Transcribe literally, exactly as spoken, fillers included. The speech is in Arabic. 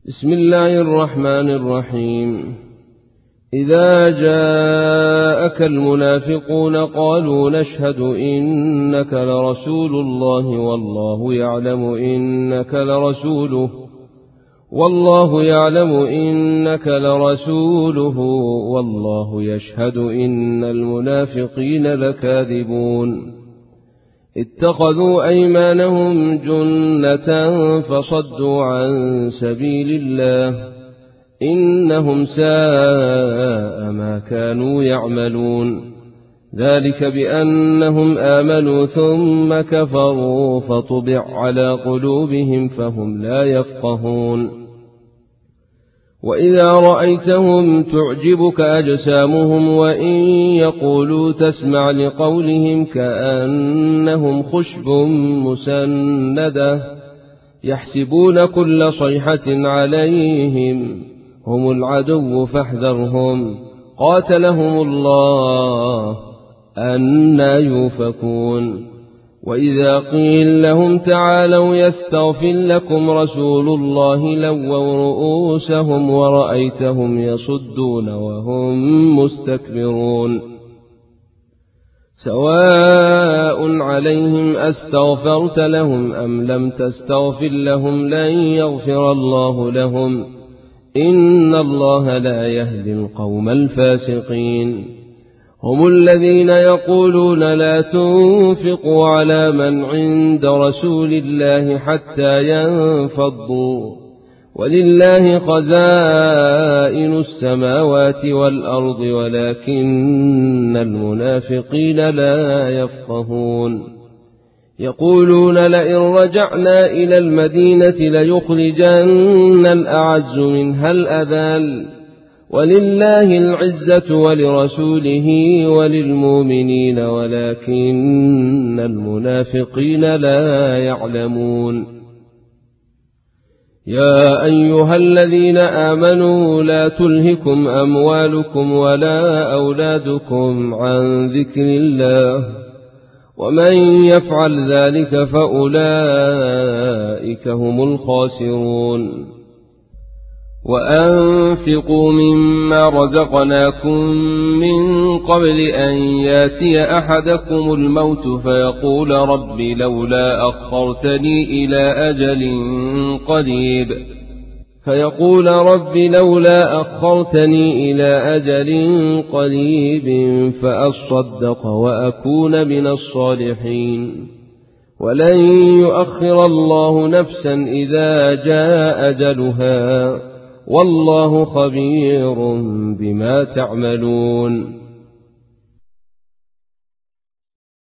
بسم الله الرحمن الرحيم. إذا جاءك المنافقون قالوا نشهد إنك لرسول الله والله يعلم إنك لرسوله والله يعلم إنك لرسوله والله يشهد إن المنافقين لكاذبون. اتخذوا أيمانهم جنة فصدوا عن سبيل الله إنهم ساء ما كانوا يعملون. ذلك بأنهم آمنوا ثم كفروا فطبع على قلوبهم فهم لا يفقهون. وإذا رأيتهم تعجبك أجسامهم وإن يقولوا تسمع لقولهم كأنهم خشب مسندة يحسبون كل صيحة عليهم هم العدو فاحذرهم قاتلهم الله أنى يؤفكون. وإذا قيل لهم تعالوا يستغفر لكم رسول الله لووا رؤوسهم ورأيتهم يصدون وهم مستكبرون. سواء عليهم أستغفرت لهم أم لم تستغفر لهم لن يغفر الله لهم إن الله لا يهدي القوم الفاسقين. هم الذين يقولون لا تنفقوا على من عند رسول الله حتى ينفضوا ولله خزائن السماوات والأرض ولكن المنافقين لا يفقهون. يقولون لئن رجعنا إلى المدينة ليخرجن الأعز منها الأذل ولله العزة ولرسوله وللمؤمنين ولكن المنافقين لا يعلمون. يا أيها الذين آمنوا لا تلهكم أموالكم ولا أولادكم عن ذكر الله ومن يفعل ذلك فأولئك هم الخاسرون. وأنفقوا مما رزقناكم من قبل أن ياتي أحدكم الموت فيقول رب لولا أخرتني إلى أجل قريب فيقول رب لولا أخرتني إلى أجل قريب فأصدق وأكون من الصالحين. ولن يؤخر الله نفسا إذا جاء أجلها والله خبير بما تعملون.